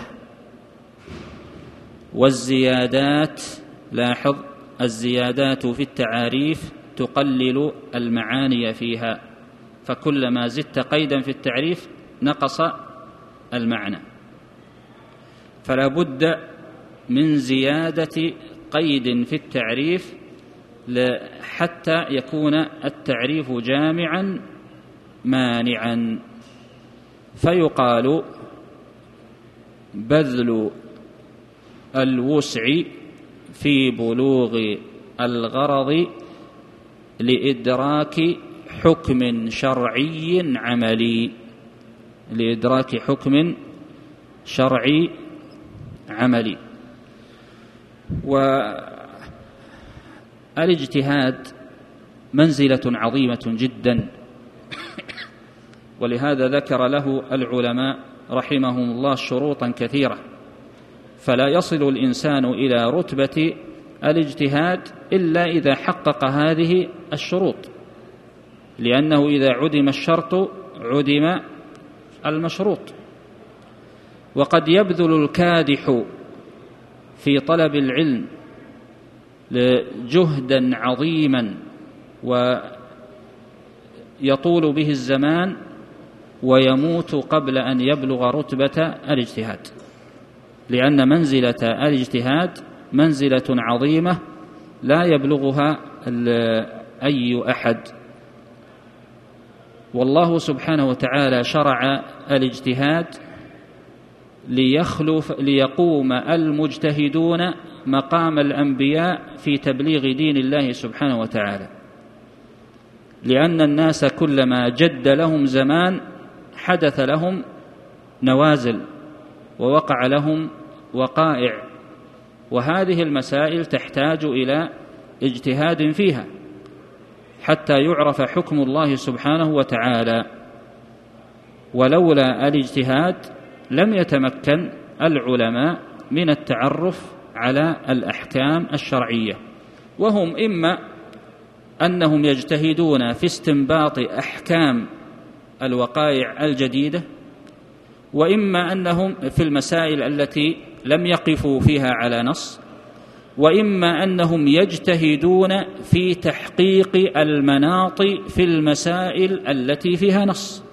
والزيادات، لاحظ، الزيادات في التعاريف تقلل المعاني فيها، فكلما زدت قيدا في التعريف نقص المعنى، فلا بد من زيادة قيد في التعريف حتى يكون التعريف جامعا مانعا. فيقال بذل الوسع في بلوغ الغرض لإدراك حكم شرعي عملي، لإدراك حكم شرعي عملي. والاجتهاد منزلة عظيمة جدا، ولهذا ذكر له العلماء رحمهم الله شروطا كثيرة، فلا يصل الإنسان إلى رتبة الاجتهاد إلا إذا حقق هذه الشروط، لأنه إذا عدم الشرط عدم المشروط. وقد يبذل الكادح في طلب العلم جهدا عظيما ويطول به الزمان ويموت قبل أن يبلغ رتبة الاجتهاد، لأن منزلة الاجتهاد منزلة عظيمة لا يبلغها أي أحد. والله سبحانه وتعالى شرع الاجتهاد ليقوم المجتهدون مقام الأنبياء في تبليغ دين الله سبحانه وتعالى، لأن الناس كلما جد لهم زمان حدث لهم نوازل ووقع لهم وقائع، وهذه المسائل تحتاج إلى اجتهاد فيها حتى يعرف حكم الله سبحانه وتعالى. ولولا الاجتهاد لم يتمكن العلماء من التعرف على الأحكام الشرعية، وهم إما أنهم يجتهدون في استنباط أحكام الوقائع الجديدة، وإما أنهم في المسائل التي لم يقفوا فيها على نص، وإما أنهم يجتهدون في تحقيق المناط في المسائل التي فيها نص.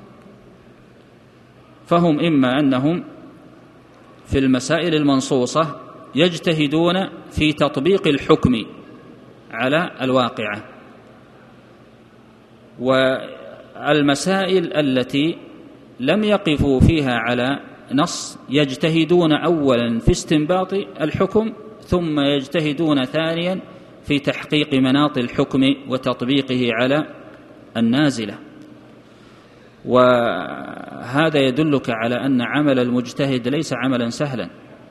فهم إما أنهم في المسائل المنصوصة يجتهدون في تطبيق الحكم على الواقعة، والمسائل التي لم يقفوا فيها على نص يجتهدون أولا في استنباط الحكم، ثم يجتهدون ثانيا في تحقيق مناط الحكم وتطبيقه على النازلة. وهذا يدلك على أن عمل المجتهد ليس عملا سهلا،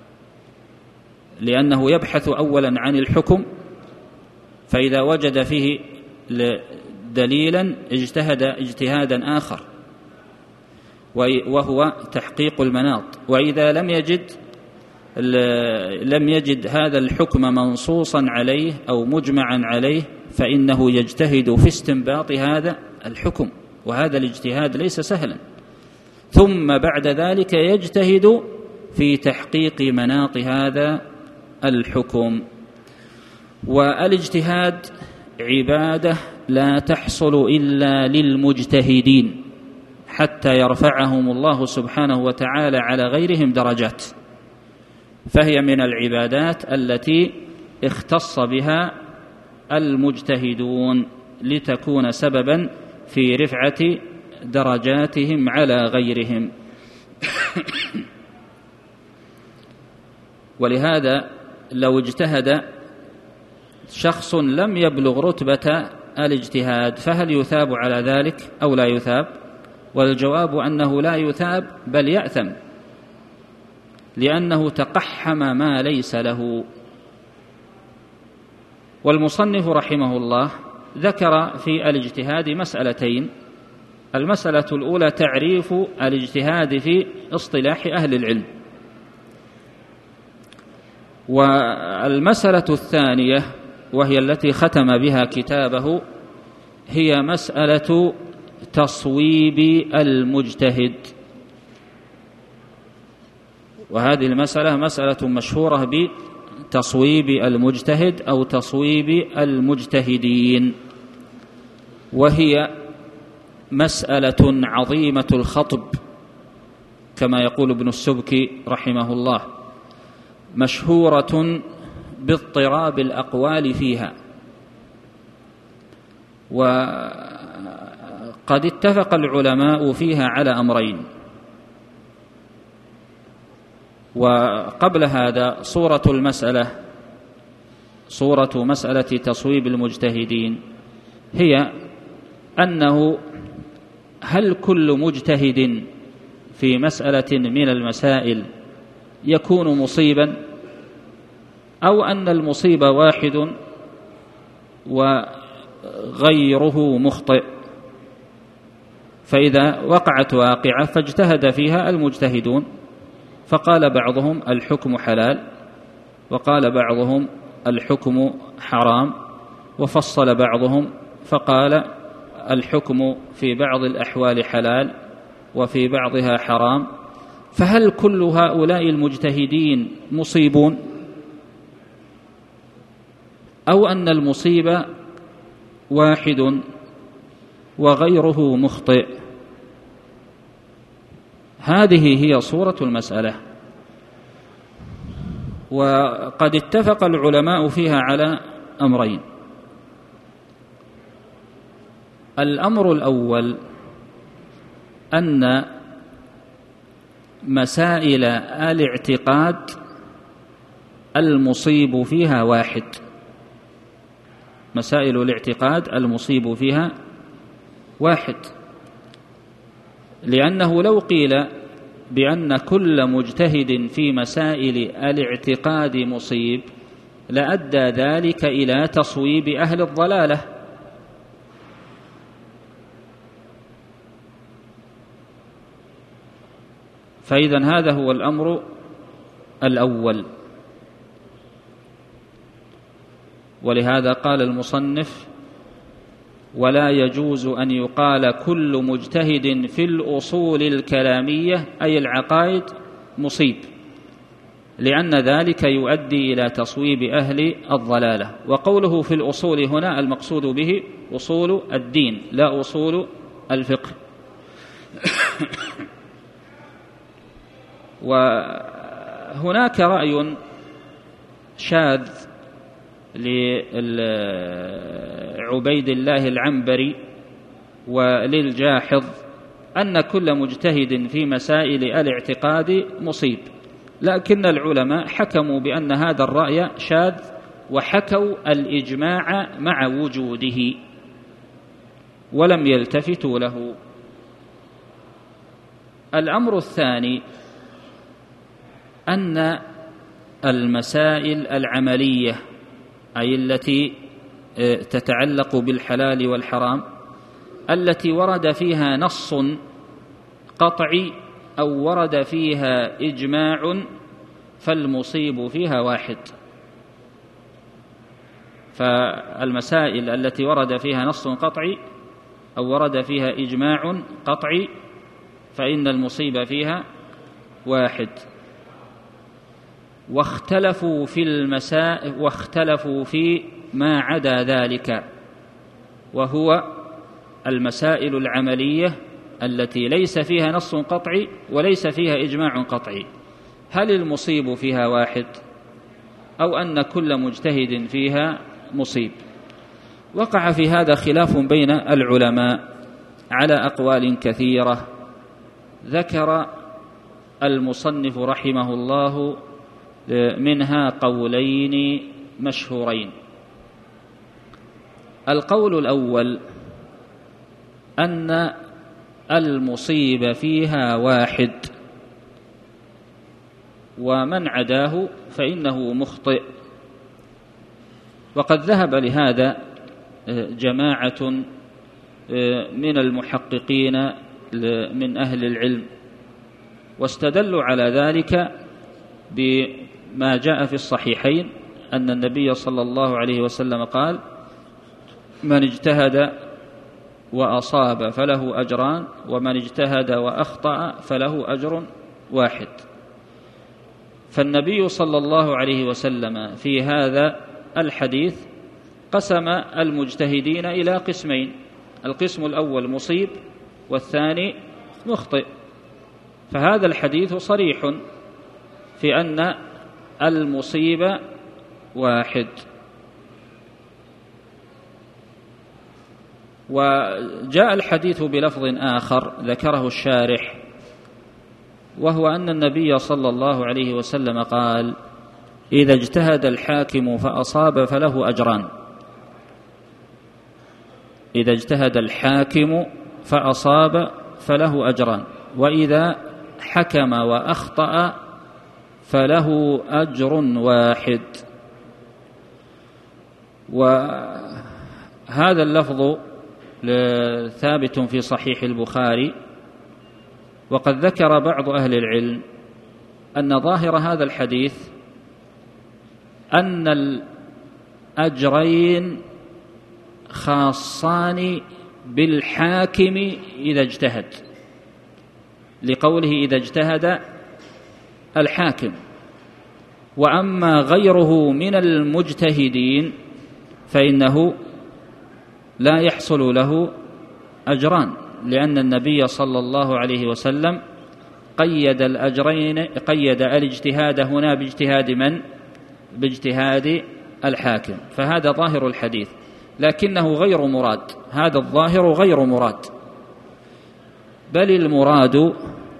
لأنه يبحث أولا عن الحكم، فإذا وجد فيه دليلا اجتهد اجتهادا آخر وهو تحقيق المناط، وإذا لم يجد لم يجد هذا الحكم منصوصا عليه أو مجمعا عليه فإنه يجتهد في استنباط هذا الحكم، وهذا الاجتهاد ليس سهلا. ثم بعد ذلك يجتهد في تحقيق مناط هذا الحكم. والاجتهاد عبادة لا تحصل إلا للمجتهدين حتى يرفعهم الله سبحانه وتعالى على غيرهم درجات، فهي من العبادات التي اختص بها المجتهدون لتكون سببا في رفعة درجاتهم على غيرهم. ولهذا لو اجتهد شخص لم يبلغ رتبة الاجتهاد فهل يثاب على ذلك أو لا يثاب؟ والجواب أنه لا يثاب بل يأثم، لأنه تقحم ما ليس له. والمصنف رحمه الله ذكر في الاجتهاد مسألتين. المسألة الأولى تعريف الاجتهاد في اصطلاح أهل العلم، والمسألة الثانية وهي التي ختم بها كتابه هي مسألة تصويب المجتهد. وهذه المسألة مسألة مشهورة بتصويب المجتهد أو تصويب المجتهدين، وهي مسألة عظيمة الخطب كما يقول ابن السبكي رحمه الله، مشهورة باضطراب الأقوال فيها. وقد اتفق العلماء فيها على أمرين. وقبل هذا صورة مسألة تصويب المجتهدين هي أنه هل كل مجتهد في مسألة من المسائل يكون مصيبا، أو أن المصيب واحد وغيره مخطئ؟ فإذا وقعت واقعة فاجتهد فيها المجتهدون فقال بعضهم الحكم حلال، وقال بعضهم الحكم حرام، وفصل بعضهم فقال الحكم في بعض الأحوال حلال وفي بعضها حرام، فهل كل هؤلاء المجتهدين مصيبون، أو أن المصيب واحد وغيره مخطئ؟ هذه هي صورة المسألة. وقد اتفق العلماء فيها على أمرين. الأمر الأول أن مسائل الاعتقاد المصيب فيها واحد، مسائل الاعتقاد المصيب فيها واحد، لأنه لو قيل بأن كل مجتهد في مسائل الاعتقاد مصيب لأدى ذلك إلى تصويب أهل الضلالة. فإذن هذا هو الأمر الأول. ولهذا قال المصنف: ولا يجوز أن يقال كل مجتهد في الأصول الكلامية أي العقائد مصيب، لأن ذلك يؤدي إلى تصويب أهل الضلالة. وقوله في الأصول هنا المقصود به أصول الدين لا أصول الفقه. وهناك رأي شاذ لعبيد الله العنبري وللجاحظ أن كل مجتهد في مسائل الاعتقاد مصيب، لكن العلماء حكموا بأن هذا الرأي شاذ وحكوا الإجماع مع وجوده ولم يلتفتوا له. الأمر الثاني أن المسائل العملية أي التي تتعلق بالحلال والحرام التي ورد فيها نص قطعي أو ورد فيها إجماع، فالمصيب فيها واحد. فالمسائل التي ورد فيها نص قطعي أو ورد فيها إجماع قطعي فإن المصيب فيها واحد. واختلفوا في ما عدا ذلك، وهو المسائل العملية التي ليس فيها نص قطعي وليس فيها إجماع قطعي، هل المصيب فيها واحد أو أن كل مجتهد فيها مصيب؟ وقع في هذا خلاف بين العلماء على أقوال كثيرة، ذكر المصنف رحمه الله منها قولين مشهورين. القول الأول أن المصيب فيها واحد، ومن عداه فإنه مخطئ. وقد ذهب لهذا جماعة من المحققين من أهل العلم، واستدلوا على ذلك بما جاء في الصحيحين أن النبي صلى الله عليه وسلم قال: من اجتهد وأصاب فله أجران، ومن اجتهد وأخطأ فله أجر واحد. فالنبي صلى الله عليه وسلم في هذا الحديث قسم المجتهدين إلى قسمين: القسم الأول مصيب والثاني مخطئ. فهذا الحديث صريح في أن المصيب واحد. وجاء الحديث بلفظ آخر ذكره الشارح، وهو أن النبي صلى الله عليه وسلم قال: إذا اجتهد الحاكم فأصاب فله أجران. إذا اجتهد الحاكم فأصاب فله أجران، وإذا حكم وأخطأ فله أجر واحد. وهذا اللفظ ثابت في صحيح البخاري. وقد ذكر بعض أهل العلم أن ظاهر هذا الحديث أن الأجرين خاصان بالحاكم إذا اجتهد، لقوله إذا اجتهد الحاكم. وأما غيره من المجتهدين فإنه لا يحصل له أجران، لأن النبي صلى الله عليه وسلم قيد الأجرين، قيد الاجتهاد هنا باجتهاد من؟ باجتهاد الحاكم. فهذا ظاهر الحديث، لكنه غير مراد. هذا الظاهر غير مراد، بل المراد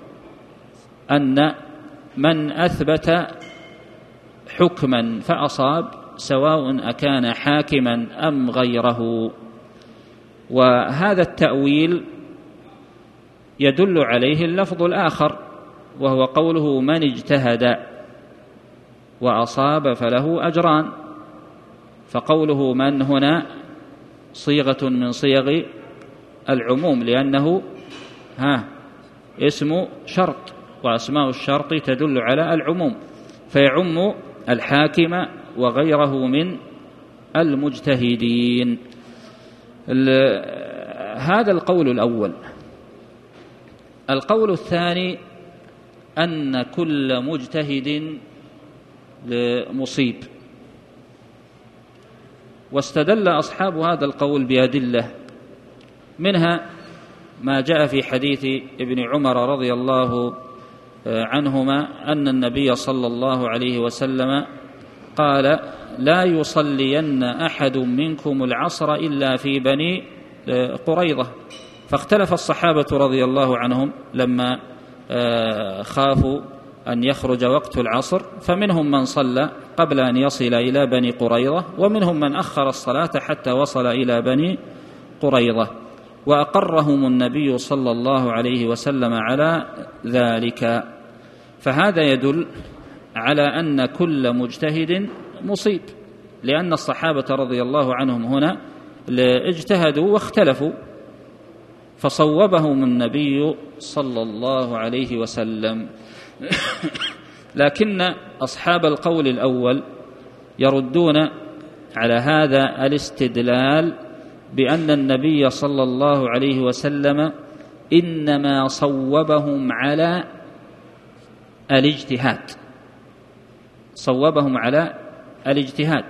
أن من أثبت حكما فأصاب سواء أكان حاكما أم غيره. وهذا التأويل يدل عليه اللفظ الآخر، وهو قوله: من اجتهد وأصاب فله أجران. فقوله من هنا صيغة من صيغ العموم، لأنه اسم شرط، وأسماء الشرط تدل على العموم، فيعم الحاكم وغيره من المجتهدين. هذا القول الأول. القول الثاني أن كل مجتهد مصيب، واستدل أصحاب هذا القول بأدلة، منها ما جاء في حديث ابن عمر رضي الله عنهما أن النبي صلى الله عليه وسلم قال: لا يصلين أحد منكم العصر إلا في بني قريظة. فاختلف الصحابة رضي الله عنهم لما خافوا أن يخرج وقت العصر، فمنهم من صلى قبل أن يصل إلى بني قريظة، ومنهم من أخر الصلاة حتى وصل إلى بني قريظة، وأقرهم النبي صلى الله عليه وسلم على ذلك. فهذا يدل على أن كل مجتهد مصيب، لأن الصحابة رضي الله عنهم هنا اجتهدوا واختلفوا، فصوبهم النبي صلى الله عليه وسلم. لكن أصحاب القول الأول يردون على هذا الاستدلال بأن النبي صلى الله عليه وسلم إنما صوبهم على الاجتهاد،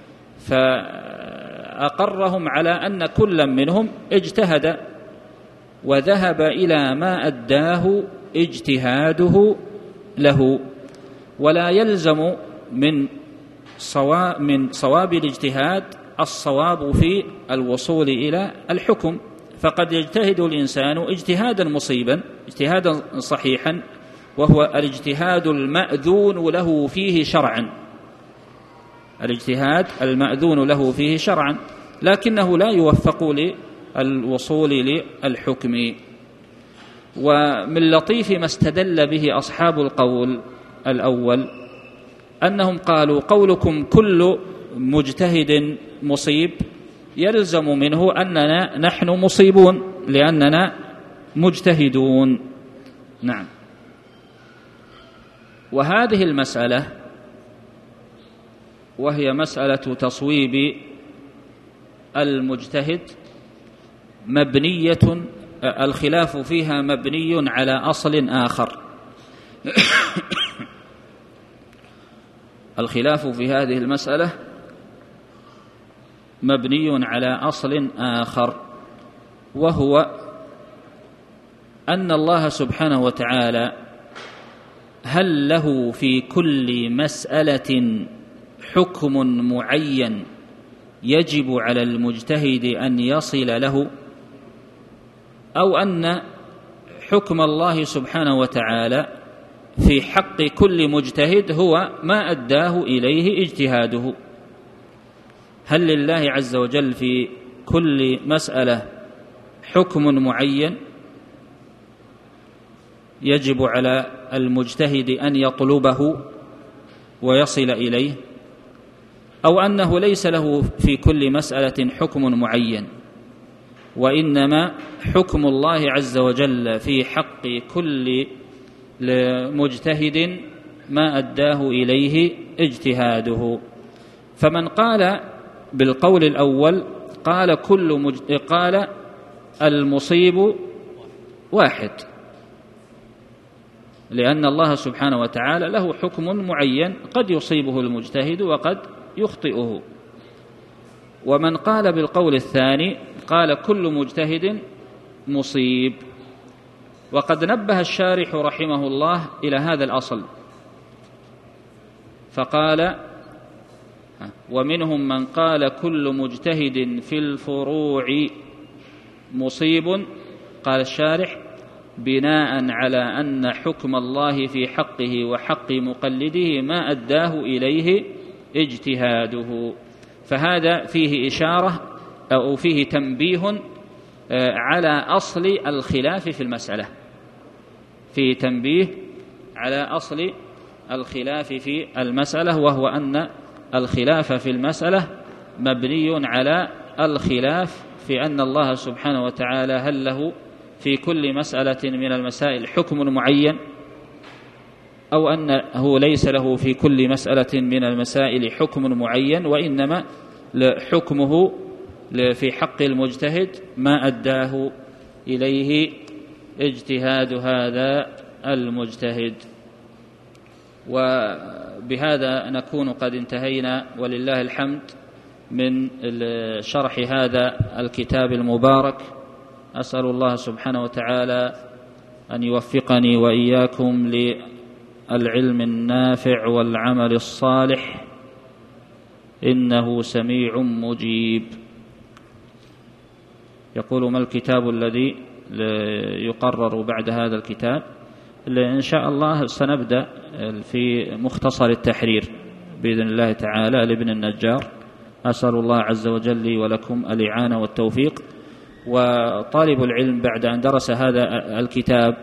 فأقرهم على أن كل منهم اجتهد وذهب إلى ما أداه اجتهاده له، ولا يلزم من صواب الاجتهاد الصواب في الوصول إلى الحكم، فقد يجتهد الإنسان اجتهادا مصيبا، اجتهادا صحيحا، وهو الاجتهاد المأذون له فيه شرعا، الاجتهاد المأذون له فيه شرعا، لكنه لا يوفق للوصول للحكم. ومن لطيف ما استدل به أصحاب القول الأول أنهم قالوا: قولكم كل مجتهد مصيب يلزم منه أننا نحن مصيبون لأننا مجتهدون. نعم. وهذه المسألة وهي مسألة تصويب المجتهد مبنية، الخلاف فيها مبني على أصل آخر. الخلاف في هذه المسألة مبني على أصل آخر، وهو أن الله سبحانه وتعالى هل له في كل مسألة حكم معين يجب على المجتهد أن يصل له، أو أن حكم الله سبحانه وتعالى في حق كل مجتهد هو ما أداه إليه اجتهاده؟ هل لله عز وجل في كل مسألة حكم معين يجب على المجتهد أن يطلبه ويصل إليه، أو أنه ليس له في كل مسألة حكم معين، وإنما حكم الله عز وجل في حق كل مجتهد ما أداه إليه اجتهاده؟ فمن قال بالقول الأول قال المصيب واحد، لأن الله سبحانه وتعالى له حكم معين قد يصيبه المجتهد وقد يخطئه. ومن قال بالقول الثاني قال كل مجتهد مصيب. وقد نبه الشارح رحمه الله إلى هذا الأصل فقال: ومنهم من قال كل مجتهد في الفروع مصيب. قال الشارح: بناء على أن حكم الله في حقه وحق مقلده ما أداه إليه اجتهاده. فهذا فيه إشارة أو فيه تنبيه على أصل الخلاف في المسألة، فيه تنبيه على أصل الخلاف في المسألة، وهو أن الخلاف في المسألة مبني على الخلاف في أن الله سبحانه وتعالى هل له في كل مسألة من المسائل حكم معين، أو أنه ليس له في كل مسألة من المسائل حكم معين، وإنما حكمه في حق المجتهد ما أداه إليه اجتهاد هذا المجتهد. وبهذا نكون قد انتهينا ولله الحمد من شرح هذا الكتاب المبارك. أسأل الله سبحانه وتعالى أن يوفقني وإياكم للعلم النافع والعمل الصالح، إنه سميع مجيب. يقول: ما الكتاب الذي يقرر بعد هذا الكتاب؟ إن شاء الله سنبدأ في مختصر التحرير بإذن الله تعالى لابن النجار. أسأل الله عز وجل لي ولكم الإعانة والتوفيق. وطالب العلم بعد أن درس هذا الكتاب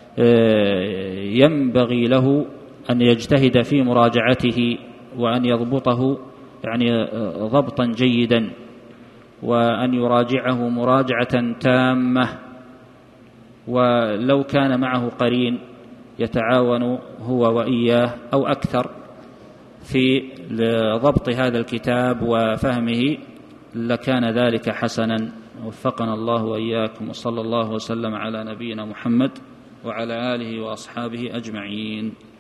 ينبغي له أن يجتهد في مراجعته وأن يضبطه يعني ضبطا جيدا، وأن يراجعه مراجعة تامة، ولو كان معه قرين يتعاون هو وإياه أو أكثر في ضبط هذا الكتاب وفهمه لكان ذلك حسنا. وفقنا الله وإياكم، وصلى الله وسلم على نبينا محمد وعلى آله وأصحابه أجمعين.